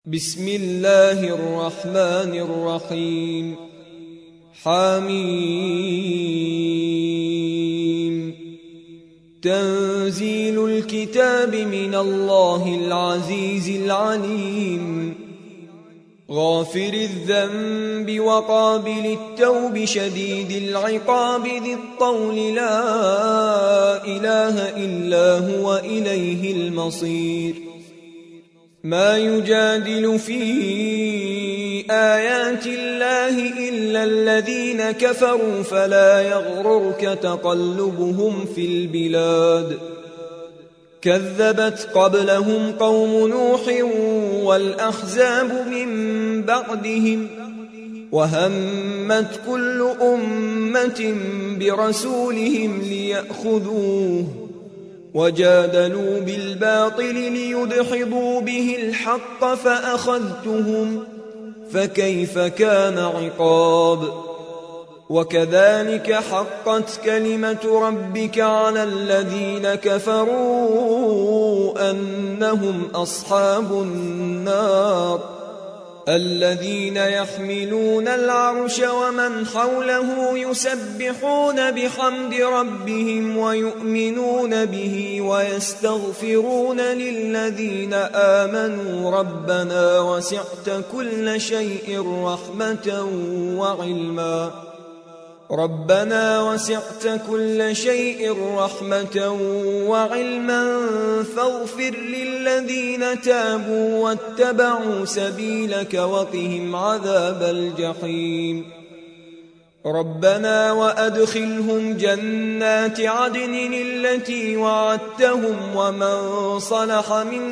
بسم الله الرحمن الرحيم. حميم. تنزيل الكتاب من الله العزيز العليم. غافر الذنب وقابل التوب شديد العقاب ذي الطول لا إله إلا هو إليه المصير. ما يجادل في آيات الله إلا الذين كفروا فلا يغررك تقلبهم في البلاد. كذبت قبلهم قوم نوح والأحزاب من بعدهم وهمت كل أمة برسولهم ليأخذوه وجادلوا بالباطل ليدحضوا به الحق فأخذتهم فكيف كان عقاب. وكذلك حقت كلمة ربك على الذين كفروا أنهم أصحاب النار. الذين يحملون العرش ومن حوله يسبحون بحمد ربهم ويؤمنون به ويستغفرون للذين آمنوا ربنا وسعت كل شيء رحمة وعلما. ربنا وسعت كل شيء رحمة وعلما فاغفر للذين تابوا واتبعوا سبيلك وقهم عذاب الجحيم. ربنا وأدخلهم جنات عدن التي وعدتهم ومن صلح من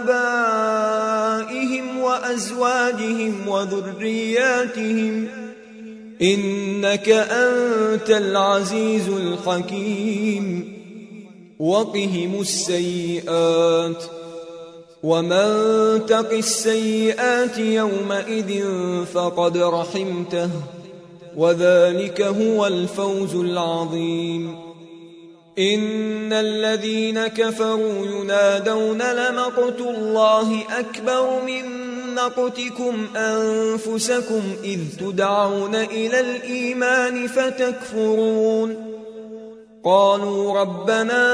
آبائهم وأزواجهم وذرياتهم إنك أنت العزيز الحكيم. وقهم السيئات ومن تق السيئات يومئذ فقد رحمته وذلك هو الفوز العظيم. إن الذين كفروا ينادون لمقت الله أكبر من مقتكم أنفسكم إذ تدعون إلى الإيمان فتكفرون. قالوا ربنا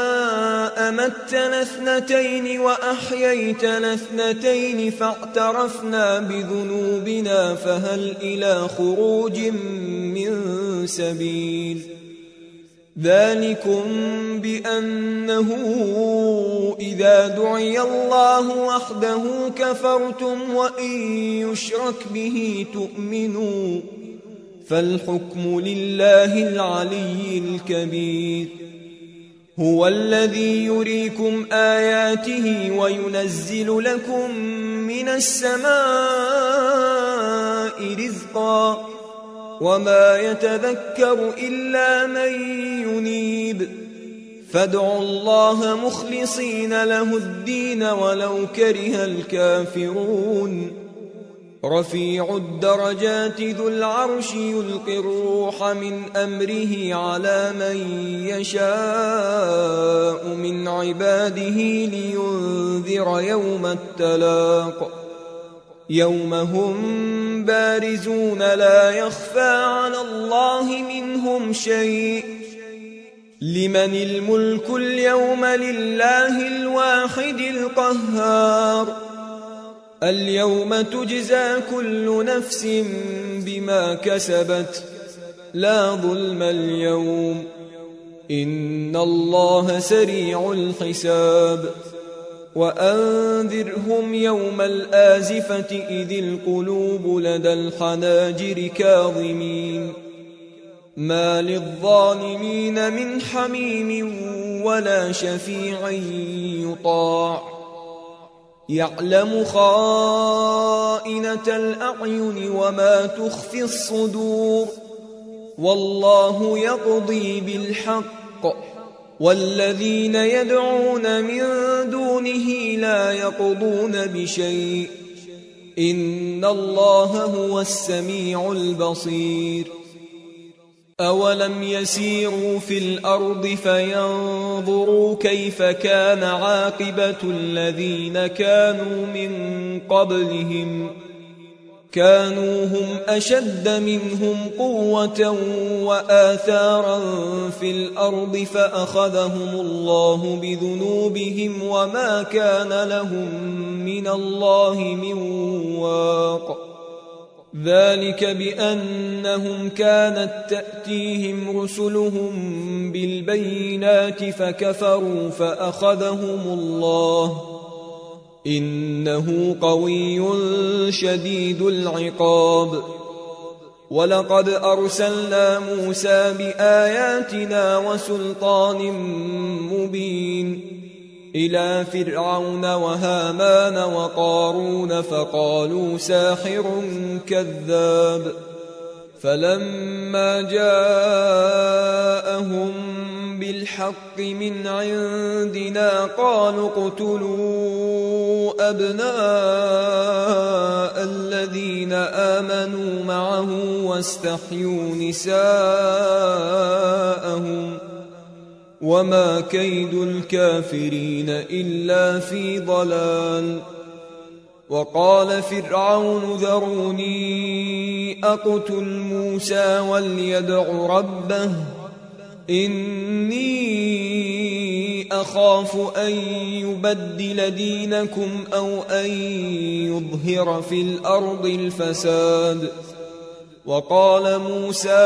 أمتنا اثنتين وأحييتنا اثنتين فاعترفنا بذنوبنا فهل إلى خروج من سبيل. ذلكم بأنه إذا دعي الله وحده كفرتم وإن يشرك به تؤمنوا فالحكم لله العلي الكبير. هو الذي يريكم آياته وينزل لكم من السماء رزقا وما يتذكر إلا من ينيب. فادعوا الله مخلصين له الدين ولو كره الكافرون. رفيع الدرجات ذو العرش يلقي الروح من أمره على من يشاء من عباده لينذر يوم التلاق. يوم هم بارزون لا يخفى على الله منهم شيء. لمن الملك اليوم لله الواحد القهار. اليوم تجزى كل نفس بما كسبت لا ظلم اليوم إن الله سريع الحساب. وأنذرهم يوم الآزفة إذ القلوب لدى الحناجر كاظمين ما للظالمين من حميم ولا شفيع يطاع. يعلم خائنة الأعين وما تخفي الصدور والله يقضي بالحق والذين يدعون من دونه لا يقضون بشيء إن الله هو السميع البصير. أولم يسيروا في الأرض فينظروا كيف كان عاقبة الذين كانوا من قبلهم كانوا هم أشد منهم قوة وآثارا في الأرض فأخذهم الله بذنوبهم وما كان لهم من الله من واق ذلك بأنهم كانت تأتيهم رسلهم بالبينات فكفروا فأخذهم الله إنه قوي شديد العقاب ولقد أرسلنا موسى بآياتنا وسلطان مبين إلى فرعون وهامان وقارون فقالوا ساحر كذاب فلما جاءهم بالحق من عندنا قالوا اقتلوا أبناء الذين آمنوا معه واستحيوا نساءهم وما كيد الكافرين إلا في ضلال وقال فرعون ذروني أقتل موسى وليدع ربه إني أخاف أن يبدل دينكم أو أن يظهر في الأرض الفساد وقال موسى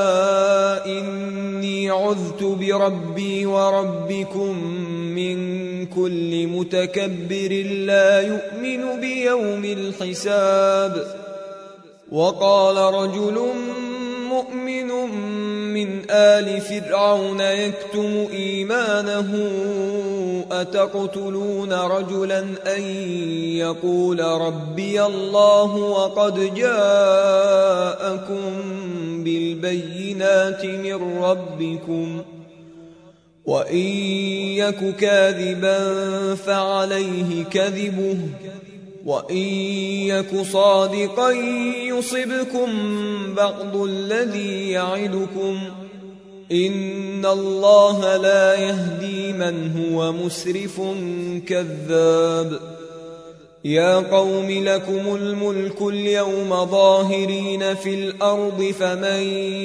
إني عذت بربي وربكم من كل متكبر لا يؤمن بيوم الحساب وقال رجل مؤمن من آل فرعون يكتم إيمانه أتقتلون رجلا أن يقول ربي الله وقد جاءكم بالبينات من ربكم وإن يك كاذبا فعليه كذبه وإن يك صادقا يصبكم بعض الذي يعدكم إن الله لا يهدي من هو مسرف كذاب يا قوم لكم الملك اليوم ظاهرين في الأرض فمن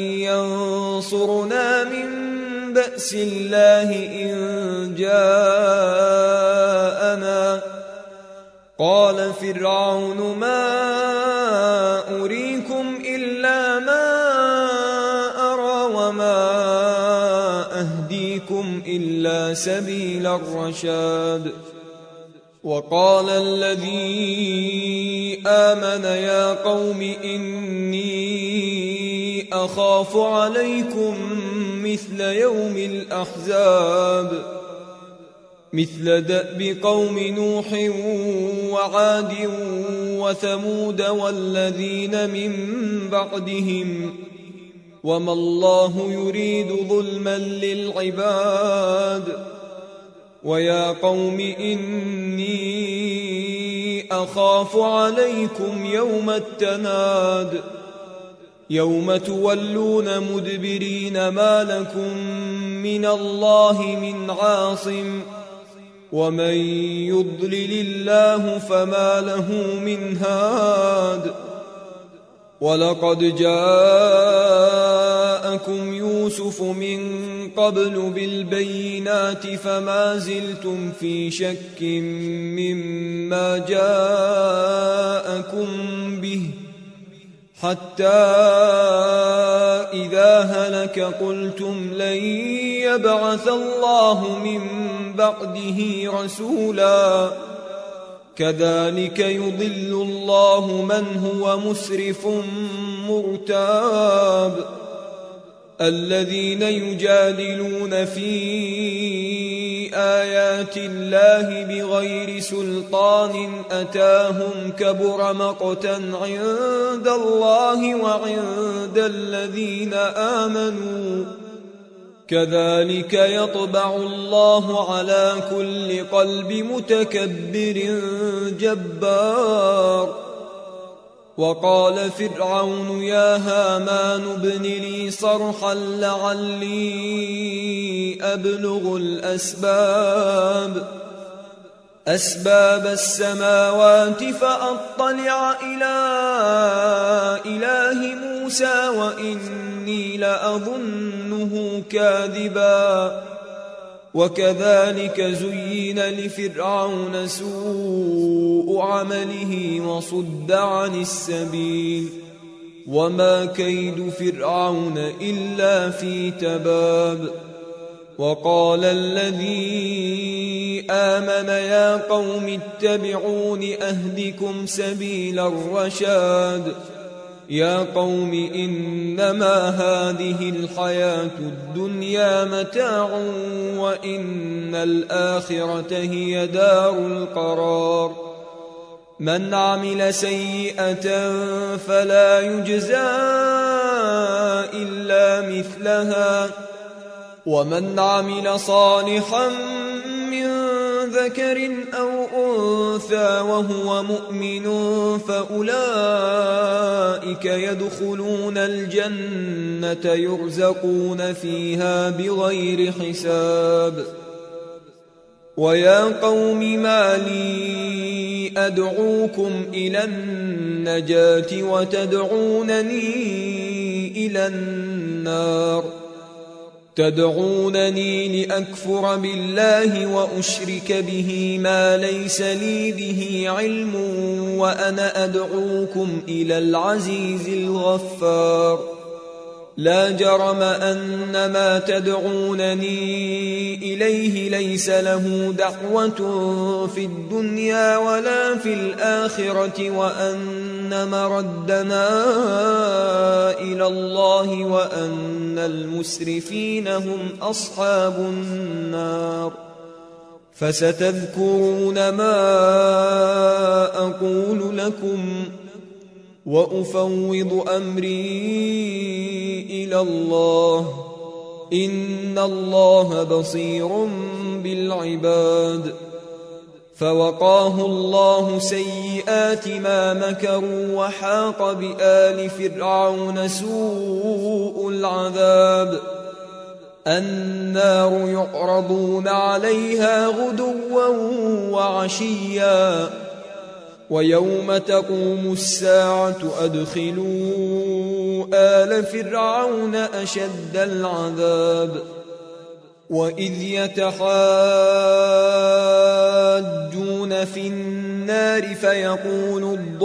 ينصرنا من بأس الله إن جاءنا قال فرعون ما أريكم إلا ما أرى وما أهديكم إلا سبيل الرشاد وقال الذي آمن يا قوم إني أخاف عليكم مثل يوم الأحزاب مثل دأب قوم نوح وعاد وثمود والذين من بعدهم وما الله يريد ظلما للعباد ويا قوم إني أخاف عليكم يوم التناد يوم تولون مدبرين ما لكم من الله من عاصم ومن يضلل الله فما له من هاد ولقد جاءكم يوسف من قبل بالبينات فما زلتم في شك مما جاءكم به حتى إذا هلك قلتم لن يبعث الله من بعده رسولا كذلك يضل الله من هو مسرف مرتاب الذين يجادلون في آيات الله بغير سلطان أتاهم كبر مقتا عند الله وعند الذين آمنوا كذلك يطبع الله على كل قلب متكبر جبار وقال فرعون يا هامان ابن لي صرحا لعلي أبلغ أسباب السماوات فأطلع إلى إله موسى وإني لأظنه كاذبا وكذلك زين لفرعون سوء عمله وصد عن السبيل وما كيد فرعون إلا في تباب وقال الذي آمن يا قوم اتبعون أهدكم سبيل الرشاد يا قوم إنما هذه الحياة الدنيا متاع وإن الآخرة هي دار القرار من عمل سيئة فلا يجزى إلا مثلها ومن عمل صالحا من ذكر أو أنثى وهو مؤمن فأولئك يدخلون الجنة يرزقون فيها بغير حساب ويا قوم ما لي أدعوكم إلى النجاة وتدعونني إلى النار تدعونني لأكفر بالله وأشرك به ما ليس لي به علم وأنا أدعوكم إلى العزيز الغفار لا جرم أن ما تدعونني إليه ليس له دعوة في الدنيا ولا في الآخرة وأن مردنا إلى الله وأن المسرفين هم أصحاب النار فستذكرون ما أقول لكم وأفوض أمري إلى الله إن الله بصير بالعباد فوقاه الله سيئات ما مكروا وحاق بآل فرعون سوء العذاب النار يعرضون عليها غدوا وعشيا ويوم تقوم الساعة أدخلوا آل فرعون أشد العذاب وإذ يتحاجون في النار فيقول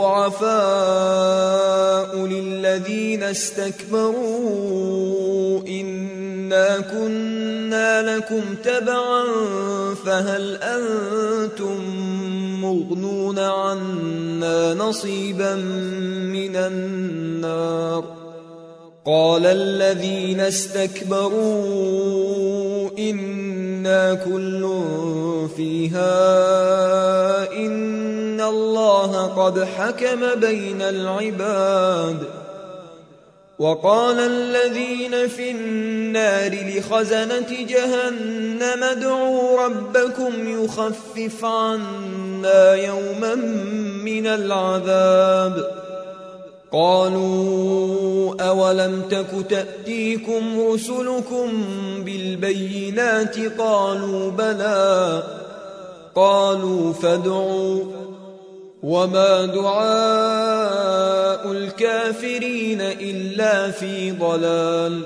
الضعفاء للذين استكبروا إنا كنا لكم تبعا فهل أنتم مغنون عنا نصيبا من النار قال الذين استكبروا إنا كل فيها إن الله قد حكم بين العباد وقال الذين في النار لخزنة جهنم ادعوا ربكم يخفف عنا يوما من العذاب قالوا أولم تك تأتيكم رسلكم بالبينات قالوا بلى قالوا فادعوا وما دعاء الكافرين إلا في ضلال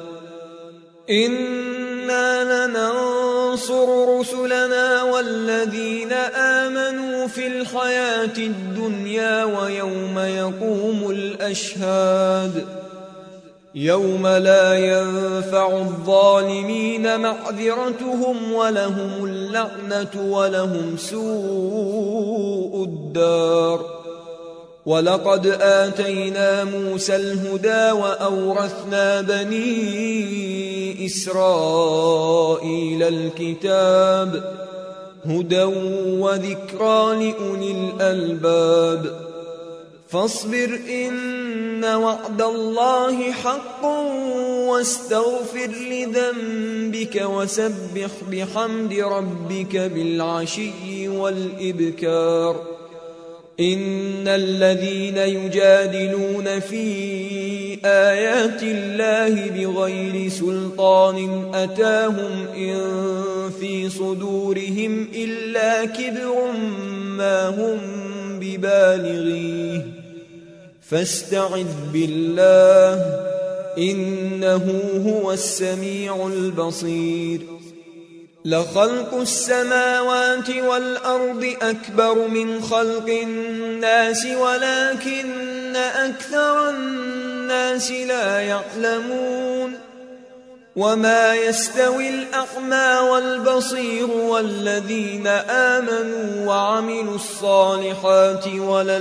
إنا لننصر رسلنا والذين آمنوا في الحياة الدنيا ويوم يقوم الأشهاد يوم لا ينفع الظالمين معذرتهم ولهم اللعنة ولهم سوء الدار ولقد آتينا موسى الهدى وأورثنا بني إسرائيل الكتاب هدى وذكرى لأولي الألباب فاصبر إن وعد الله حق واستغفر لذنبك وسبح بحمد ربك بالعشي والإبكار إن الذين يجادلون في آيات الله بغير سلطان أتاهم إن في صدورهم إلا كبر ما هم ببالغيه فاستعذ بالله إنه هو السميع البصير لخلق السماوات والأرض أكبر من خلق الناس ولكن أكثر الناس لا يعلمون وما يستوي الأعمى والبصير والذين آمنوا وعملوا الصالحات ولا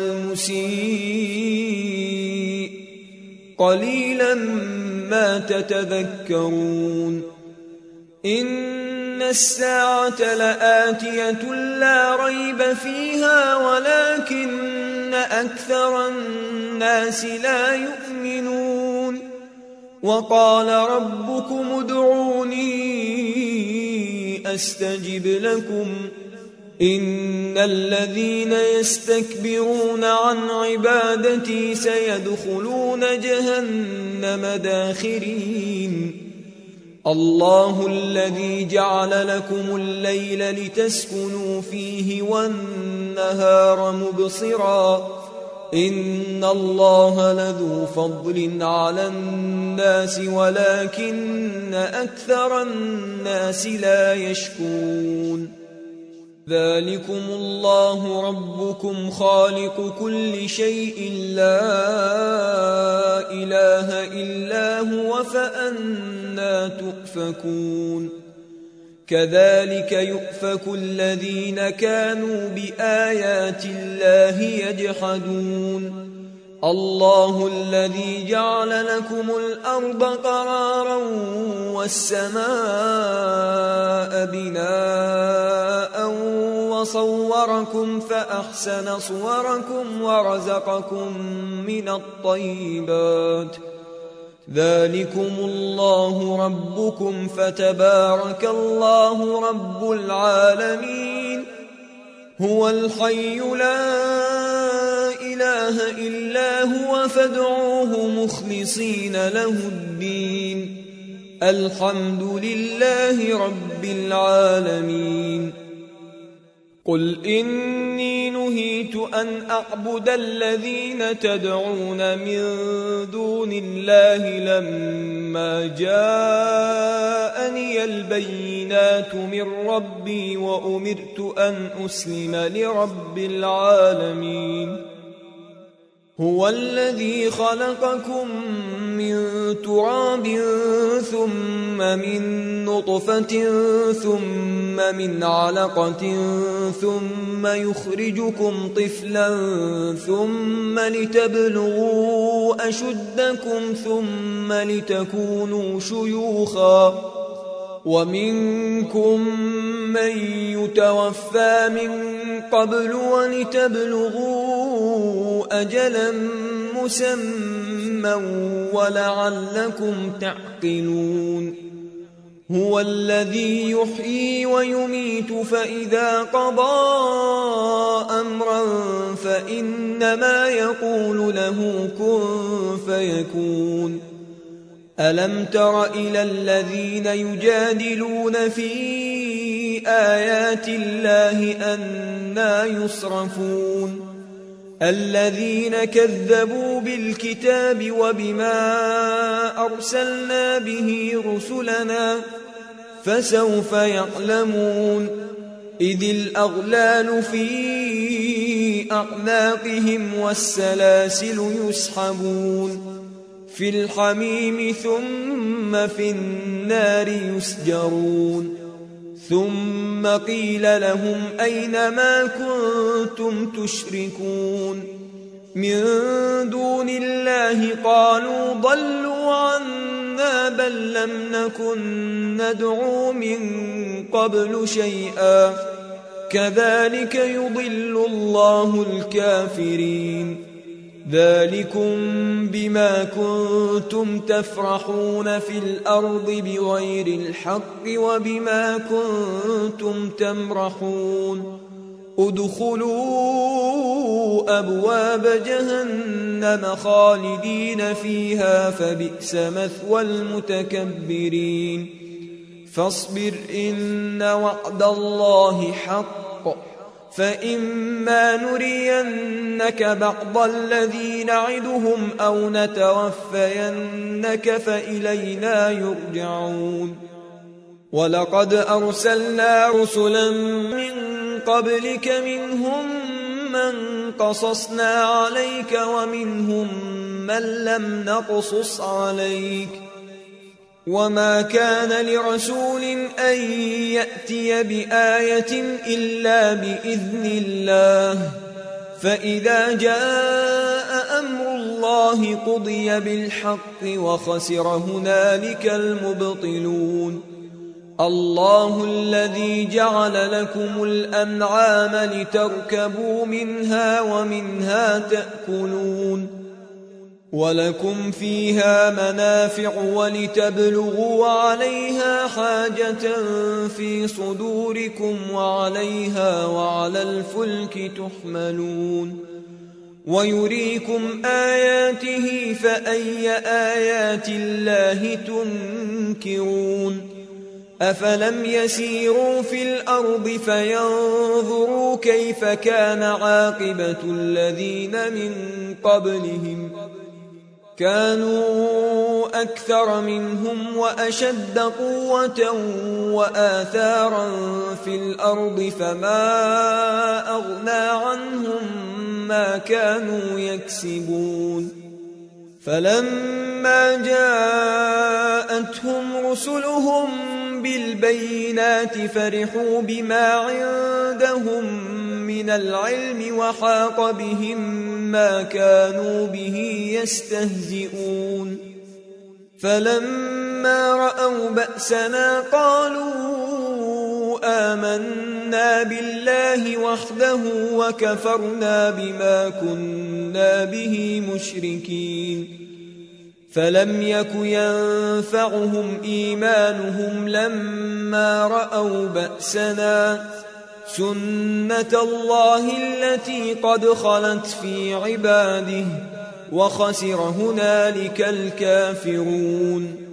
المسيء قليلا ما تتذكرون إن الساعة لآتية لا ريب فيها ولكن أكثر الناس لا يؤمنون وقال ربكم ادعوني أستجب لكم إن الذين يستكبرون عن عبادتي سيدخلون جهنم داخرين الله الذي جعل لكم الليل لتسكنوا فيه والنهار مبصرا إن الله لذو فضل على الناس ولكن أكثر الناس لا يشكرون ذلكم الله ربكم خالق كل شيء لا إله إلا هو فأنى تؤفكون كذلك يؤفك الذين كانوا بآيات الله يجحدون الله الذي جعل لكم الأرض قرارا والسماء بناء وصوركم فأحسن صوركم ورزقكم من الطيبات ذلكم الله ربكم فتبارك الله رب العالمين هو الحي لا إله إلا هو فادعوه مخلصين له الدين الحمد لله رب العالمين قل إني نهيت أن أعبد الذين تدعون من دون الله لما جاءني البينات من ربي وأمرت أن أسلم لرب العالمين هو الذي خلقكم من تراب ثم من نطفة ثم من علقة ثم يخرجكم طفلا ثم لتبلغوا أشدكم ثم لتكونوا شيوخا ومنكم من يتوفى من قبل ولتبلغوا أجلا مسمى ولعلكم تعقلون هو الذي يحيي ويميت فإذا قضى أمرا فإنما يقول له كن فيكون ألم تر إلى الذين يجادلون في آيات الله أنى يصرفون الذين كذبوا بالكتاب وبما أرسلنا به رسلنا فسوف يعلمون إذ الأغلال في أعناقهم والسلاسل يسحبون في الحميم ثم في النار يسجرون ثم قيل لهم أين ما كنتم تشركون من دون الله قالوا ضلوا عنا بل لم نكن ندعو من قبل شيئا كذلك يضل الله الكافرين ذلكم بما كنتم تفرحون في الأرض بغير الحق وبما كنتم تمرحون ادخلوا أبواب جهنم خالدين فيها فبئس مثوى المتكبرين فاصبر إن وعد الله حق فإما نرينك بعض الذي نعدهم أو نتوفينك فإلينا يرجعون ولقد أرسلنا رسلا من قبلك منهم من قصصنا عليك ومنهم من لم نقصص عليك وما كان لرسول أن يأتي بآية إلا بإذن الله فإذا جاء أمر الله قضي بالحق وخسر هنالك المبطلون الله الذي جعل لكم الأنعام لتركبوا منها ومنها تأكلون ولكم فيها منافع ولتبلغوا عليها حاجة في صدوركم وعليها وعلى الفلك تحملون ويريكم آياته فأي آيات الله تنكرون أفلم يسيروا في الأرض فينظروا كيف كان عاقبة الذين من قبلهم كانوا أكثر منهم وأشد قوة وآثارا في الأرض فما أغنى عنهم ما كانوا يكسبون فلما جاءتهم رسلهم بالبينات فرحوا بما عندهم من العلم وحاق بهم ما كانوا به يستهزئون فلما رأوا بأسنا قالوا آمنا بالله وحده وكفرنا بما كنا به مشركين فلم يك ينفعهم إيمانهم لما رأوا بأسنا سنة الله التي قد خلت في عباده وخسر هنالك الكافرون